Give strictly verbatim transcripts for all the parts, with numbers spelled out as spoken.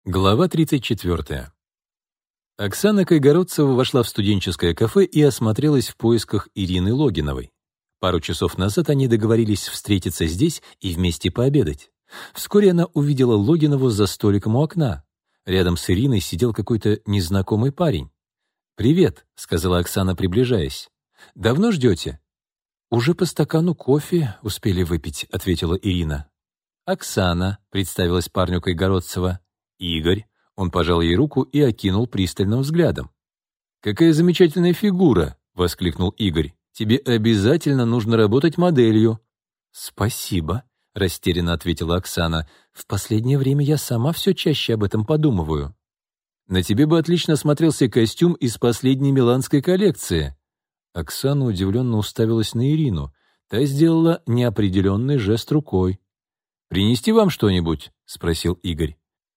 Глава тридцать четвёртая. Оксана Кайгородцева вошла в студенческое кафе и осмотрелась в поисках Ирины Логиновой. Пару часов назад они договорились встретиться здесь и вместе пообедать. Вскоре она увидела Логинову за столиком у окна. Рядом с Ириной сидел какой-то незнакомый парень. «Привет», — сказала Оксана, приближаясь. «Давно ждете?» «Уже по стакану кофе успели выпить», — ответила Ирина. «Оксана», — представилась парню Кайгородцева. «Игорь», — он пожал ей руку и окинул пристальным взглядом. «Какая замечательная фигура!» — воскликнул Игорь. «Тебе обязательно нужно работать моделью». «Спасибо», — растерянно ответила Оксана. «В последнее время я сама все чаще об этом подумываю». «На тебе бы отлично смотрелся костюм из последней миланской коллекции». Оксана удивленно уставилась на Ирину. Та сделала неопределенный жест рукой. «Принести вам что-нибудь?» — спросил Игорь.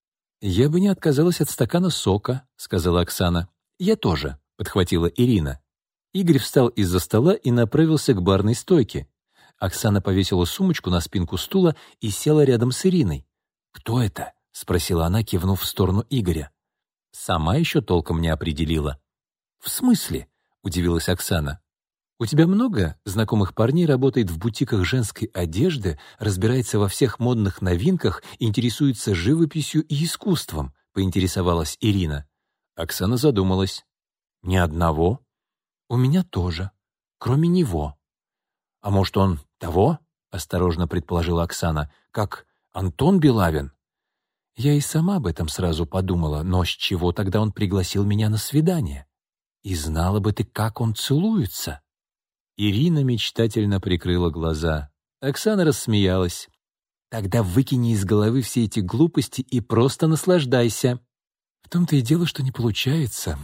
«Я бы не отказалась от стакана сока», — сказала Оксана. «Я тоже», — подхватила Ирина. Игорь встал из-за стола и направился к барной стойке. Оксана повесила сумочку на спинку стула и села рядом с Ириной. «Кто это?» — спросила она, кивнув в сторону Игоря. «Сама еще толком не определила». «В смысле?» — удивилась Оксана. «У тебя много знакомых парней работает в бутиках женской одежды, разбирается во всех модных новинках, интересуется живописью и искусством?» — поинтересовалась Ирина. Оксана задумалась. «Ни одного?» «У меня тоже. Кроме него». «А может, он того?» — осторожно предположила Оксана. «Как Антон Белавин?» Я и сама об этом сразу подумала, но с чего тогда он пригласил меня на свидание? И знала бы ты, как он целуется. Ирина мечтательно прикрыла глаза. Оксана рассмеялась. «Тогда выкини из головы все эти глупости и просто наслаждайся». В том-то и дело, что не получается.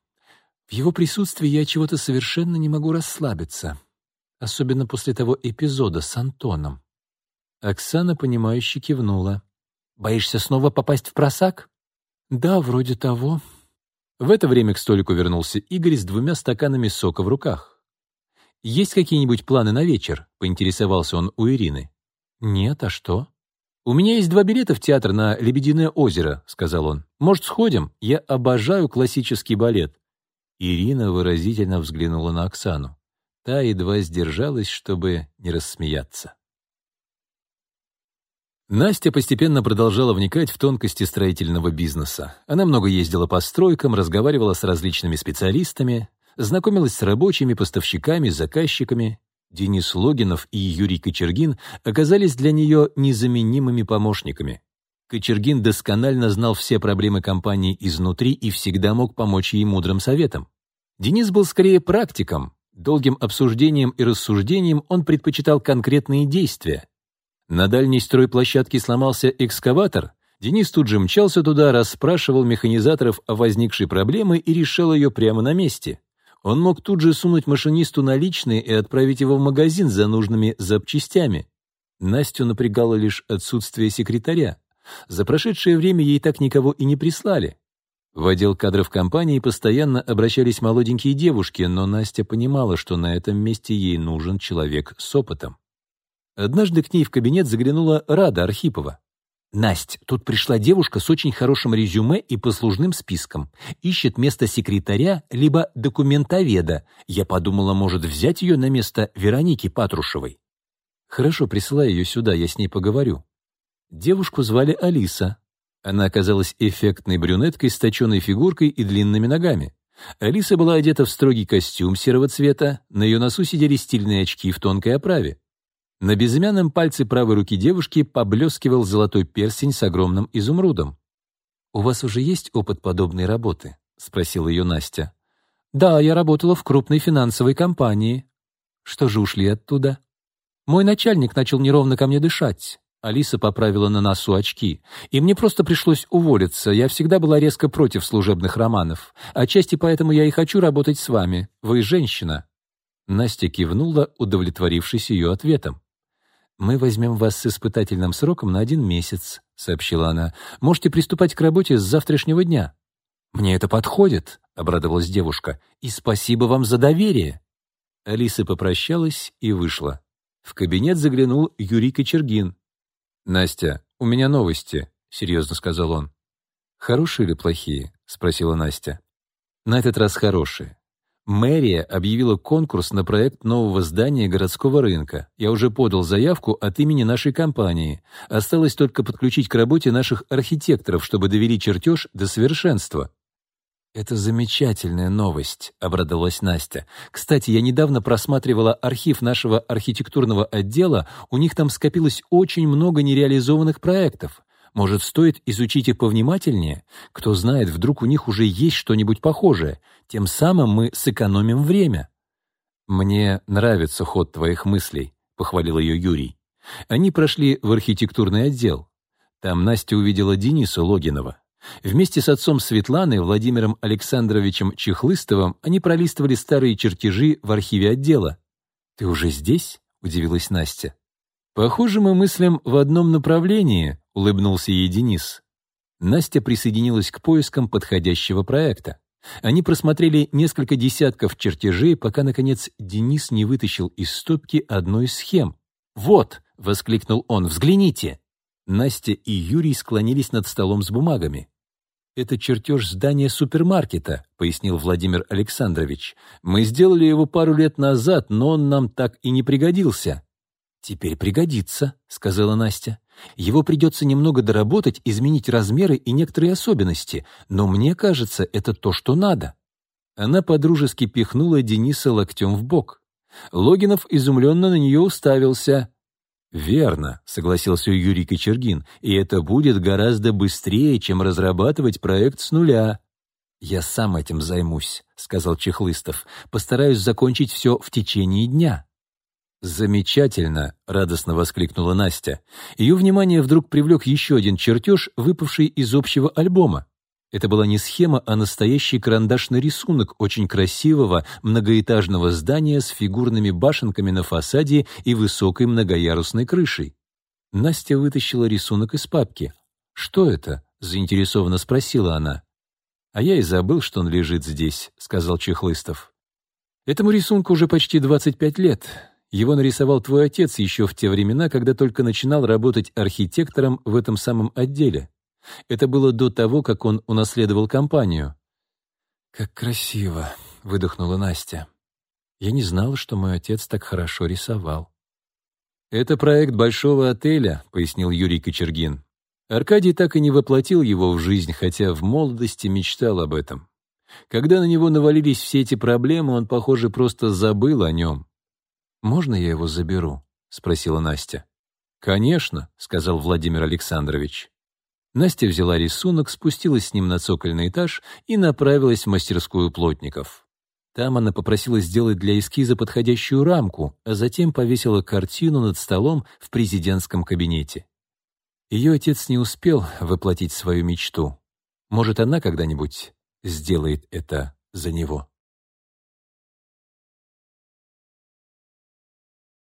В его присутствии я чего-то совершенно не могу расслабиться. Особенно после того эпизода с Антоном. Оксана, понимающе кивнула. «Боишься снова попасть в просак?» «Да, вроде того». В это время к столику вернулся Игорь с двумя стаканами сока в руках. «Есть какие-нибудь планы на вечер?» — поинтересовался он у Ирины. «Нет, а что?» «У меня есть два билета в театр на «Лебединое озеро», — сказал он. «Может, сходим? Я обожаю классический балет». Ирина выразительно взглянула на Оксану. Та едва сдержалась, чтобы не рассмеяться. Настя постепенно продолжала вникать в тонкости строительного бизнеса. Она много ездила по стройкам, разговаривала с различными специалистами, знакомилась с рабочими, поставщиками, заказчиками. Денис Логинов и Юрий Кочергин оказались для нее незаменимыми помощниками. Кочергин досконально знал все проблемы компании изнутри и всегда мог помочь ей мудрым советом. Денис был скорее практиком. Долгим обсуждением и рассуждением он предпочитал конкретные действия. На дальней стройплощадке сломался экскаватор. Денис тут же мчался туда, расспрашивал механизаторов о возникшей проблеме и решал ее прямо на месте. Он мог тут же сунуть машинисту наличные и отправить его в магазин за нужными запчастями. Настю напрягало лишь отсутствие секретаря. За прошедшее время ей так никого и не прислали. В отдел кадров компании постоянно обращались молоденькие девушки, но Настя понимала, что на этом месте ей нужен человек с опытом. Однажды к ней в кабинет заглянула Рада Архипова. «Насть, тут пришла девушка с очень хорошим резюме и послужным списком. Ищет место секретаря либо документоведа. Я подумала, может, взять ее на место Вероники Патрушевой». «Хорошо, присылай ее сюда, я с ней поговорю». Девушку звали Алиса. Она оказалась эффектной брюнеткой с точенной фигуркой и длинными ногами. Алиса была одета в строгий костюм серого цвета, на ее носу сидели стильные очки в тонкой оправе. На безымянном пальце правой руки девушки поблескивал золотой перстень с огромным изумрудом. «У вас уже есть опыт подобной работы?» — спросила ее Настя. «Да, я работала в крупной финансовой компании». «Что же ушли оттуда?» «Мой начальник начал неровно ко мне дышать». Алиса поправила на носу очки. «И мне просто пришлось уволиться. Я всегда была резко против служебных романов. Отчасти поэтому я и хочу работать с вами. Вы женщина». Настя кивнула, удовлетворившись ее ответом. «Мы возьмем вас с испытательным сроком на один месяц», — сообщила она. «Можете приступать к работе с завтрашнего дня». «Мне это подходит», — обрадовалась девушка. «И спасибо вам за доверие». Алиса попрощалась и вышла. В кабинет заглянул Юрий Кочергин. «Настя, у меня новости», — серьезно сказал он. «Хорошие или плохие?» — спросила Настя. «На этот раз хорошие. Мэрия объявила конкурс на проект нового здания городского рынка. Я уже подал заявку от имени нашей компании. Осталось только подключить к работе наших архитекторов, чтобы довели чертеж до совершенства». «Это замечательная новость», — обрадовалась Настя. «Кстати, я недавно просматривала архив нашего архитектурного отдела, у них там скопилось очень много нереализованных проектов. Может, стоит изучить их повнимательнее? Кто знает, вдруг у них уже есть что-нибудь похожее. Тем самым мы сэкономим время». «Мне нравится ход твоих мыслей», — похвалил ее Юрий. Они прошли в архитектурный отдел. Там Настя увидела Дениса Логинова. Вместе с отцом Светланы, Владимиром Александровичем Чехлыстовым, они пролистывали старые чертежи в архиве отдела. «Ты уже здесь?» — удивилась Настя. «Похоже, мы мыслим в одном направлении», — улыбнулся ей Денис. Настя присоединилась к поискам подходящего проекта. Они просмотрели несколько десятков чертежей, пока, наконец, Денис не вытащил из стопки одну из схем. «Вот!» — воскликнул он. «Взгляните!» Настя и Юрий склонились над столом с бумагами. «Это чертеж здания супермаркета», — пояснил Владимир Александрович. «Мы сделали его пару лет назад, но он нам так и не пригодился». «Теперь пригодится», — сказала Настя. «Его придется немного доработать, изменить размеры и некоторые особенности, но мне кажется, это то, что надо». Она подружески пихнула Дениса локтем в бок. Логинов изумленно на нее уставился. «Верно», — согласился Юрий Кочергин, «и это будет гораздо быстрее, чем разрабатывать проект с нуля». «Я сам этим займусь», — сказал Чехлыстов. «Постараюсь закончить все в течение дня». «Замечательно!» — радостно воскликнула Настя. Ее внимание вдруг привлек еще один чертеж, выпавший из общего альбома. Это была не схема, а настоящий карандашный рисунок очень красивого многоэтажного здания с фигурными башенками на фасаде и высокой многоярусной крышей. Настя вытащила рисунок из папки. «Что это?» — заинтересованно спросила она. «А я и забыл, что он лежит здесь», — сказал Чехлыстов. «Этому рисунку уже почти двадцать пять лет. Его нарисовал твой отец еще в те времена, когда только начинал работать архитектором в этом самом отделе. Это было до того, как он унаследовал компанию». «Как красиво», — выдохнула Настя. «Я не знала, что мой отец так хорошо рисовал». «Это проект большого отеля», — пояснил Юрий Кочергин. Аркадий так и не воплотил его в жизнь, хотя в молодости мечтал об этом. Когда на него навалились все эти проблемы, он, похоже, просто забыл о нем. «Можно я его заберу?» — спросила Настя. «Конечно», — сказал Владимир Александрович. Настя взяла рисунок, спустилась с ним на цокольный этаж и направилась в мастерскую плотников. Там она попросила сделать для эскиза подходящую рамку, а затем повесила картину над столом в президентском кабинете. Ее отец не успел воплотить свою мечту. Может, она когда-нибудь сделает это за него.